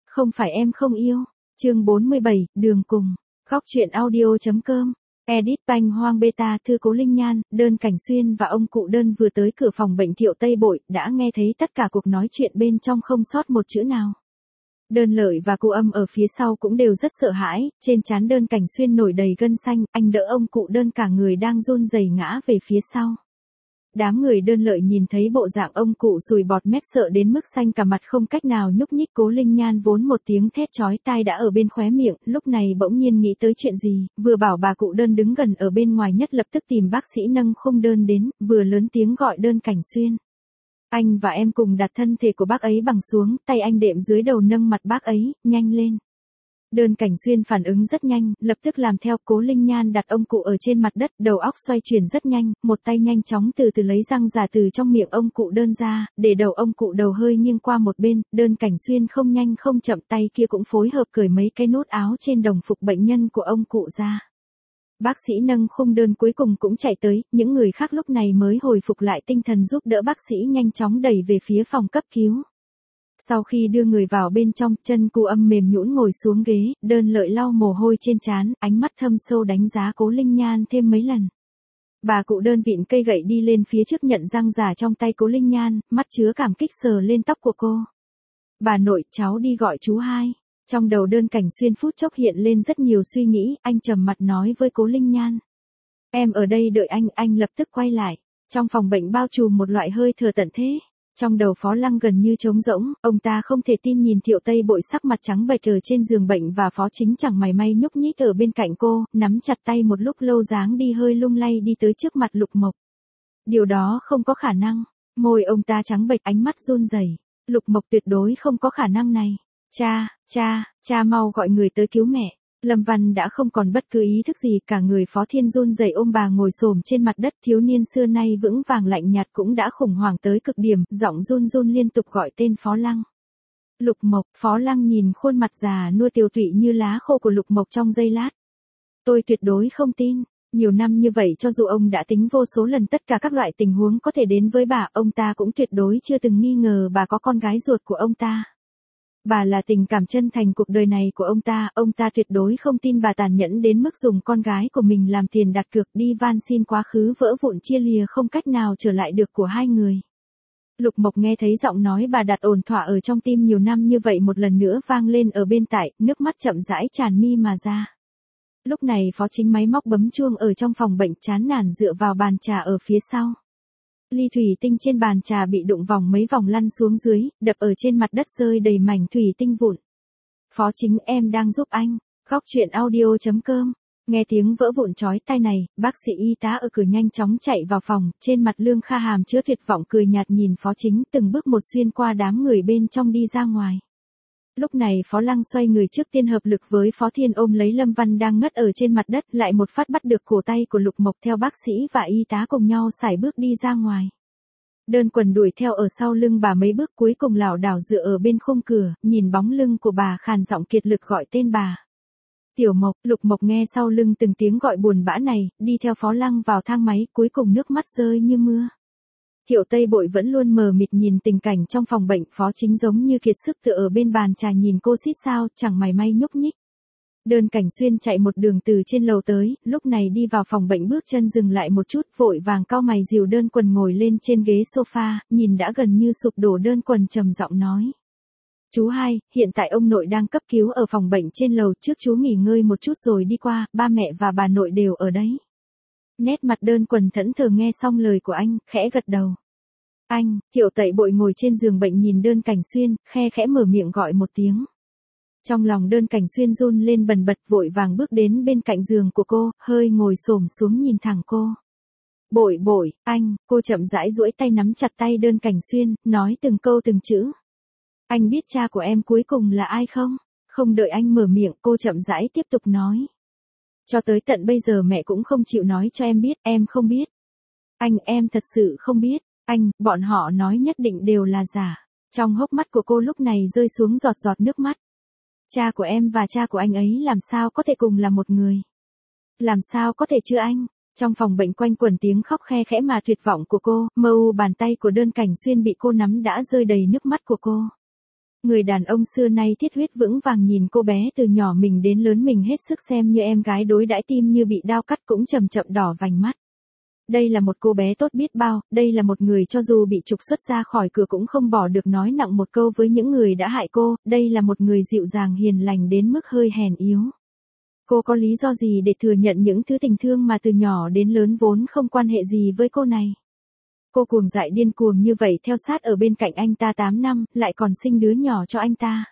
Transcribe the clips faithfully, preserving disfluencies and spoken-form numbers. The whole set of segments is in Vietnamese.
Không phải em không yêu. Chương bốn mươi bảy, đường cùng. Góc truyện audio.com. Edit Banh Hoang Beta. Thư Cố Linh Nhan, Đơn Cảnh Xuyên và ông cụ Đơn vừa tới cửa phòng bệnh Thiệu Tây Bội, đã nghe thấy tất cả cuộc nói chuyện bên trong không sót một chữ nào. Đơn Lợi và cô Âm ở phía sau cũng đều rất sợ hãi, trên trán Đơn Cảnh Xuyên nổi đầy gân xanh, anh đỡ ông cụ Đơn cả người đang run rẩy ngã về phía sau. Đám người Đơn Lợi nhìn thấy bộ dạng ông cụ sùi bọt mép sợ đến mức xanh cả mặt không cách nào nhúc nhích. Cố Linh Nhan vốn một tiếng thét chói tai đã ở bên khóe miệng, lúc này bỗng nhiên nghĩ tới chuyện gì, vừa bảo bà cụ Đơn đứng gần ở bên ngoài nhất lập tức tìm bác sĩ nâng khung Đơn đến, vừa lớn tiếng gọi Đơn Cảnh Xuyên. Anh và em cùng đặt thân thể của bác ấy bằng xuống, tay anh đệm dưới đầu nâng mặt bác ấy, nhanh lên. Đơn Cảnh Xuyên phản ứng rất nhanh, lập tức làm theo. Cố Linh Nhan đặt ông cụ ở trên mặt đất, đầu óc xoay chuyển rất nhanh, một tay nhanh chóng từ từ lấy răng giả từ trong miệng ông cụ Đơn ra, để đầu ông cụ đầu hơi nghiêng qua một bên. Đơn Cảnh Xuyên không nhanh không chậm, tay kia cũng phối hợp cởi mấy cái nút áo trên đồng phục bệnh nhân của ông cụ ra. Bác sĩ nâng khung Đơn cuối cùng cũng chạy tới, những người khác lúc này mới hồi phục lại tinh thần giúp đỡ bác sĩ nhanh chóng đẩy về phía phòng cấp cứu. Sau khi đưa người vào bên trong, chân cô Âm mềm nhũn ngồi xuống ghế, Đơn Lợi lau mồ hôi trên trán, ánh mắt thâm sâu đánh giá Cố Linh Nhan thêm mấy lần. Bà cụ Đơn vịn cây gậy đi lên phía trước nhận răng giả trong tay Cố Linh Nhan, mắt chứa cảm kích sờ lên tóc của cô. Bà nội, cháu đi gọi chú hai. Trong đầu Đơn Cảnh Xuyên phút chốc hiện lên rất nhiều suy nghĩ, anh trầm mặt nói với Cố Linh Nhan. Em ở đây đợi anh, anh lập tức quay lại. Trong phòng bệnh bao trùm một loại hơi thở tận thế. Trong đầu Phó Lăng gần như trống rỗng, ông ta không thể tin nhìn Thiệu Tây Bội sắc mặt trắng bệch ở trên giường bệnh và Phó Chính chẳng mày may nhúc nhích ở bên cạnh cô, nắm chặt tay một lúc lâu dáng đi hơi lung lay đi tới trước mặt Lục Mộc. Điều đó không có khả năng, môi ông ta trắng bệch, ánh mắt run rẩy. Lục Mộc tuyệt đối không có khả năng này. Cha, cha, cha mau gọi người tới cứu mẹ. Lâm Văn đã không còn bất cứ ý thức gì, cả người Phó Thiên run rẩy ôm bà ngồi xổm trên mặt đất. Thiếu niên xưa nay vững vàng lạnh nhạt cũng đã khủng hoảng tới cực điểm, giọng run run liên tục gọi tên Phó Lăng. Lục Mộc. Phó Lăng nhìn khuôn mặt già nua tiều tụy như lá khô của Lục Mộc trong giây lát. Tôi tuyệt đối không tin. Nhiều năm như vậy, cho dù ông đã tính vô số lần tất cả các loại tình huống có thể đến với bà, ông ta cũng tuyệt đối chưa từng nghi ngờ bà có con gái ruột của ông ta. Bà là tình cảm chân thành cuộc đời này của ông ta, ông ta tuyệt đối không tin bà tàn nhẫn đến mức dùng con gái của mình làm tiền đặt cược đi van xin quá khứ vỡ vụn chia lìa không cách nào trở lại được của hai người. Lục Mộc nghe thấy giọng nói bà đặt ổn thỏa ở trong tim nhiều năm như vậy một lần nữa vang lên ở bên tai, nước mắt chậm rãi tràn mi mà ra. Lúc này Phó Chính máy móc bấm chuông ở trong phòng bệnh, chán nản dựa vào bàn trà ở phía sau. Ly thủy tinh trên bàn trà bị đụng vòng mấy vòng lăn xuống dưới, đập ở trên mặt đất rơi đầy mảnh thủy tinh vụn. Phó Chính, em đang giúp anh. Góc truyện audio.com. Nghe tiếng vỡ vụn chói tai này, bác sĩ y tá ở cửa nhanh chóng chạy vào phòng, trên mặt Lương Kha Hàm chứa tuyệt vọng cười nhạt nhìn Phó Chính, từng bước một xuyên qua đám người bên trong đi ra ngoài. Lúc này Phó Lăng xoay người trước tiên hợp lực với Phó Thiên ôm lấy Lâm Văn đang ngất ở trên mặt đất, lại một phát bắt được cổ tay của Lục Mộc, theo bác sĩ và y tá cùng nhau sải bước đi ra ngoài. Đơn Quần đuổi theo ở sau lưng bà mấy bước, cuối cùng lảo đảo dựa ở bên khung cửa, nhìn bóng lưng của bà khàn giọng kiệt lực gọi tên bà. Tiểu Mộc. Lục Mộc nghe sau lưng từng tiếng gọi buồn bã này, đi theo Phó Lăng vào thang máy, cuối cùng nước mắt rơi như mưa. Thiệu Tây Bội vẫn luôn mờ mịt nhìn tình cảnh trong phòng bệnh, Phó Chính giống như kiệt sức tựa ở bên bàn trà nhìn cô xít sao, chẳng mày may nhúc nhích. Đơn Cảnh Xuyên chạy một đường từ trên lầu tới, lúc này đi vào phòng bệnh bước chân dừng lại một chút, vội vàng cau mày dìu Đơn Quần ngồi lên trên ghế sofa, nhìn đã gần như sụp đổ Đơn Quần trầm giọng nói. Chú hai, hiện tại ông nội đang cấp cứu ở phòng bệnh trên lầu, trước chú nghỉ ngơi một chút rồi đi qua, ba mẹ và bà nội đều ở đấy. Nét mặt Đơn Quần thẫn thờ nghe xong lời của anh, khẽ gật đầu. Anh. Thiệu Tây Bội ngồi trên giường bệnh nhìn Đơn Cảnh Xuyên, khe khẽ mở miệng gọi một tiếng. Trong lòng Đơn Cảnh Xuyên run lên bần bật, vội vàng bước đến bên cạnh giường của cô, hơi ngồi xổm xuống nhìn thẳng cô. Bội Bội, anh. Cô chậm rãi duỗi tay nắm chặt tay Đơn Cảnh Xuyên, nói từng câu từng chữ. Anh biết cha của em cuối cùng là ai không? Không đợi anh mở miệng, cô chậm rãi tiếp tục nói. Cho tới tận bây giờ mẹ cũng không chịu nói cho em biết, em không biết. Anh, em thật sự không biết. Anh, bọn họ nói nhất định đều là giả. Trong hốc mắt của cô lúc này rơi xuống giọt giọt nước mắt. Cha của em và cha của anh ấy làm sao có thể cùng là một người? Làm sao có thể chứ anh? Trong phòng bệnh quanh quẩn tiếng khóc khe khẽ mà tuyệt vọng của cô, mờ u bàn tay của Đơn Cảnh Xuyên bị cô nắm đã rơi đầy nước mắt của cô. Người đàn ông xưa nay thiết huyết vững vàng nhìn cô bé từ nhỏ mình đến lớn mình hết sức xem như em gái đối đãi, tim như bị đao cắt cũng chậm chậm đỏ vành mắt. Đây là một cô bé tốt biết bao, đây là một người cho dù bị trục xuất ra khỏi cửa cũng không bỏ được nói nặng một câu với những người đã hại cô, đây là một người dịu dàng hiền lành đến mức hơi hèn yếu. Cô có lý do gì để thừa nhận những thứ tình thương mà từ nhỏ đến lớn vốn không quan hệ gì với cô này? Cô cuồng dại điên cuồng như vậy theo sát ở bên cạnh anh ta tám năm, lại còn sinh đứa nhỏ cho anh ta.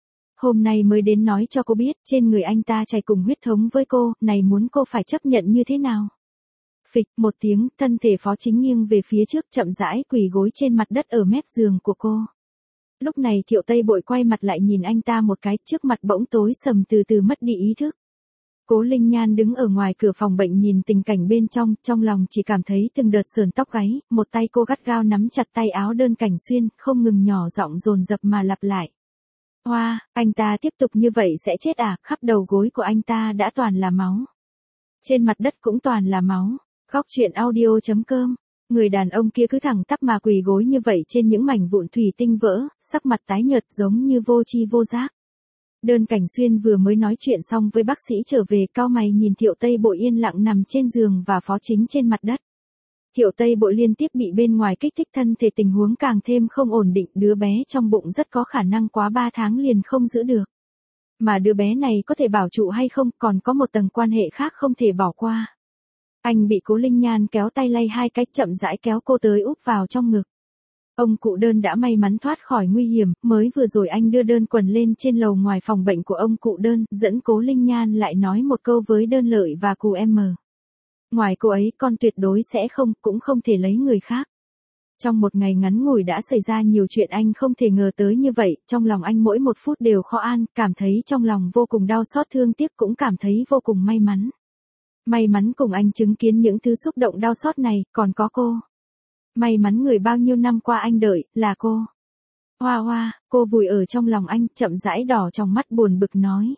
Hôm nay mới đến nói cho cô biết, trên người anh ta chảy cùng huyết thống với cô, này muốn cô phải chấp nhận như thế nào? Phịch một tiếng, thân thể Phó Chính nghiêng về phía trước chậm rãi quỳ gối trên mặt đất ở mép giường của cô. Lúc này Thiệu Tây Bội quay mặt lại nhìn anh ta một cái, trước mặt bỗng tối sầm từ từ mất đi ý thức. Cố Linh Nhan đứng ở ngoài cửa phòng bệnh nhìn tình cảnh bên trong, trong lòng chỉ cảm thấy từng đợt sườn tóc gáy, một tay cô gắt gao nắm chặt tay áo đơn Cảnh Xuyên, không ngừng nhỏ giọng dồn dập mà lặp lại. Hoa, anh ta tiếp tục như vậy sẽ chết à, khắp đầu gối của anh ta đã toàn là máu. Trên mặt đất cũng toàn là máu. Khóc chuyện audio chấm com. Người đàn ông kia cứ thẳng tắp mà quỳ gối như vậy trên những mảnh vụn thủy tinh vỡ, sắc mặt tái nhợt giống như vô tri vô giác. Đơn Cảnh Xuyên vừa mới nói chuyện xong với bác sĩ trở về, cau mày nhìn Thiệu Tây Bội yên lặng nằm trên giường và Phó Chính trên mặt đất. Thiệu Tây Bội liên tiếp bị bên ngoài kích thích thân thể, tình huống càng thêm không ổn định, đứa bé trong bụng rất có khả năng quá ba tháng liền không giữ được. Mà đứa bé này có thể bảo trụ hay không còn có một tầng quan hệ khác không thể bỏ qua. Anh bị Cố Linh Nhan kéo tay lay hai cách chậm rãi kéo cô tới úp vào trong ngực. Ông cụ Đơn đã may mắn thoát khỏi nguy hiểm, mới vừa rồi anh đưa Đơn quần lên trên lầu ngoài phòng bệnh của ông cụ Đơn, dẫn Cố Linh Nhan lại nói một câu với Đơn Lợi và cụ em. Ngoài cô ấy con tuyệt đối sẽ không, cũng không thể lấy người khác. Trong một ngày ngắn ngủi đã xảy ra nhiều chuyện anh không thể ngờ tới như vậy, trong lòng anh mỗi một phút đều khó an, cảm thấy trong lòng vô cùng đau xót thương tiếc cũng cảm thấy vô cùng may mắn. May mắn cùng anh chứng kiến những thứ xúc động đau xót này, còn có cô. May mắn người bao nhiêu năm qua anh đợi, là cô. Hoa hoa, cô vùi ở trong lòng anh, chậm rãi đỏ trong mắt buồn bực nói.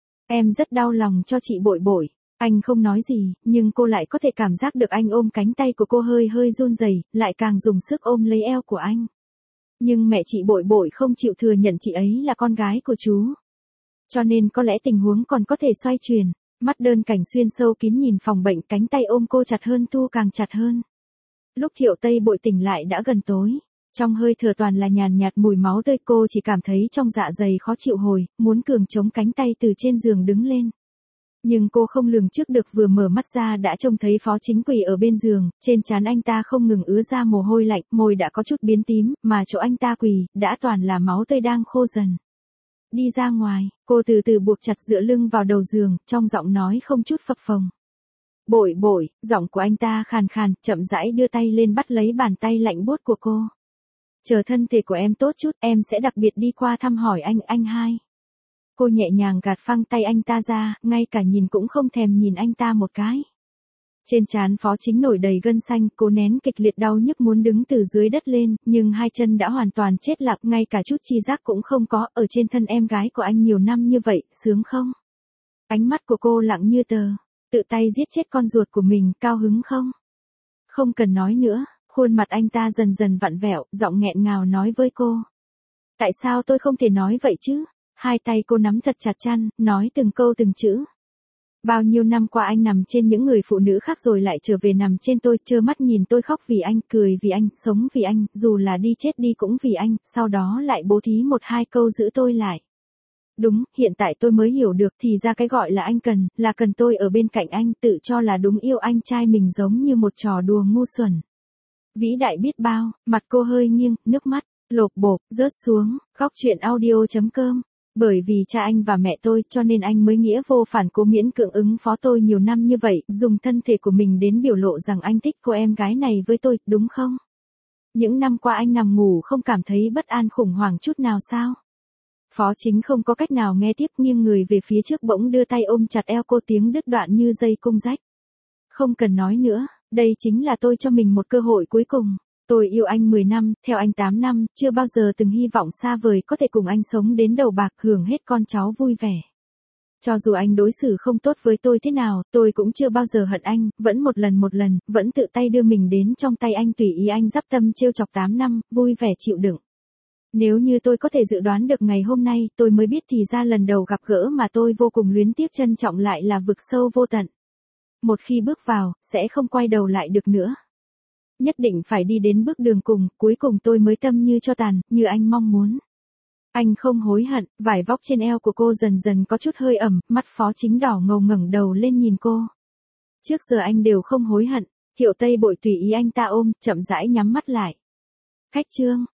Em rất đau lòng cho chị Bội Bội. Anh không nói gì, nhưng cô lại có thể cảm giác được anh ôm cánh tay của cô hơi hơi run rẩy, lại càng dùng sức ôm lấy eo của anh. Nhưng mẹ chị Bội Bội không chịu thừa nhận chị ấy là con gái của chú. Cho nên có lẽ tình huống còn có thể xoay chuyển. Mắt Đơn Cảnh Xuyên sâu kín nhìn phòng bệnh, cánh tay ôm cô chặt hơn, thu càng chặt hơn. Lúc Thiệu Tây Bội tỉnh lại đã gần tối. Trong hơi thở toàn là nhàn nhạt mùi máu tươi, cô chỉ cảm thấy trong dạ dày khó chịu hồi, muốn cường chống cánh tay từ trên giường đứng lên. Nhưng cô không lường trước được, vừa mở mắt ra đã trông thấy Phó Chính quỳ ở bên giường, trên trán anh ta không ngừng ứa ra mồ hôi lạnh, môi đã có chút biến tím, mà chỗ anh ta quỳ, đã toàn là máu tươi đang khô dần. Đi ra ngoài, cô từ từ buộc chặt dựa lưng vào đầu giường, trong giọng nói không chút phập phồng. Bội Bội, giọng của anh ta khàn khàn, chậm rãi đưa tay lên bắt lấy bàn tay lạnh buốt của cô. Chờ thân thể của em tốt chút, em sẽ đặc biệt đi qua thăm hỏi anh, anh hai. Cô nhẹ nhàng gạt phăng tay anh ta ra, ngay cả nhìn cũng không thèm nhìn anh ta một cái. Trên trán Phó Chính nổi đầy gân xanh, cô nén kịch liệt đau nhức muốn đứng từ dưới đất lên, nhưng hai chân đã hoàn toàn chết lặng, ngay cả chút chi giác cũng không có, ở trên thân em gái của anh nhiều năm như vậy, sướng không? Ánh mắt của cô lặng như tờ, tự tay giết chết con ruột của mình, cao hứng không? Không cần nói nữa, khuôn mặt anh ta dần dần vặn vẹo, giọng nghẹn ngào nói với cô. Tại sao tôi không thể nói vậy chứ? Hai tay cô nắm thật chặt chăn, nói từng câu từng chữ. Bao nhiêu năm qua anh nằm trên những người phụ nữ khác rồi lại trở về nằm trên tôi, trơ mắt nhìn tôi khóc vì anh, cười vì anh, sống vì anh, dù là đi chết đi cũng vì anh, sau đó lại bố thí một hai câu giữ tôi lại. Đúng, hiện tại tôi mới hiểu được thì ra cái gọi là anh cần, là cần tôi ở bên cạnh anh, tự cho là đúng yêu anh trai mình giống như một trò đùa ngu xuẩn. Vĩ đại biết bao, mặt cô hơi nghiêng, nước mắt, lộp bộp, rớt xuống, khóc chuyện audio chấm com. Bởi vì cha anh và mẹ tôi cho nên anh mới nghĩa vô phản cố miễn cưỡng ứng phó tôi nhiều năm như vậy, dùng thân thể của mình đến biểu lộ rằng anh thích cô em gái này với tôi, đúng không? Những năm qua anh nằm ngủ không cảm thấy bất an khủng hoảng chút nào sao? Phó Chính không có cách nào nghe tiếp, nghiêng người về phía trước bỗng đưa tay ôm chặt eo cô, tiếng đứt đoạn như dây cung rách. Không cần nói nữa, đây chính là tôi cho mình một cơ hội cuối cùng. Tôi yêu anh mười năm, theo anh tám năm, chưa bao giờ từng hy vọng xa vời có thể cùng anh sống đến đầu bạc, hưởng hết con cháu vui vẻ. Cho dù anh đối xử không tốt với tôi thế nào, tôi cũng chưa bao giờ hận anh, vẫn một lần một lần, vẫn tự tay đưa mình đến trong tay anh tùy ý anh dắp tâm trêu chọc tám năm, vui vẻ chịu đựng. Nếu như tôi có thể dự đoán được ngày hôm nay, tôi mới biết thì ra lần đầu gặp gỡ mà tôi vô cùng luyến tiếc trân trọng lại là vực sâu vô tận. Một khi bước vào, sẽ không quay đầu lại được nữa. Nhất định phải đi đến bước đường cùng, cuối cùng tôi mới tâm như cho tàn, như anh mong muốn. Anh không hối hận, vải vóc trên eo của cô dần dần có chút hơi ẩm, mắt Phó Chính đỏ ngầu ngẩng đầu lên nhìn cô. Trước giờ anh đều không hối hận, Thiệu Tây Bội tùy ý anh ta ôm, chậm rãi nhắm mắt lại. Khách Trương,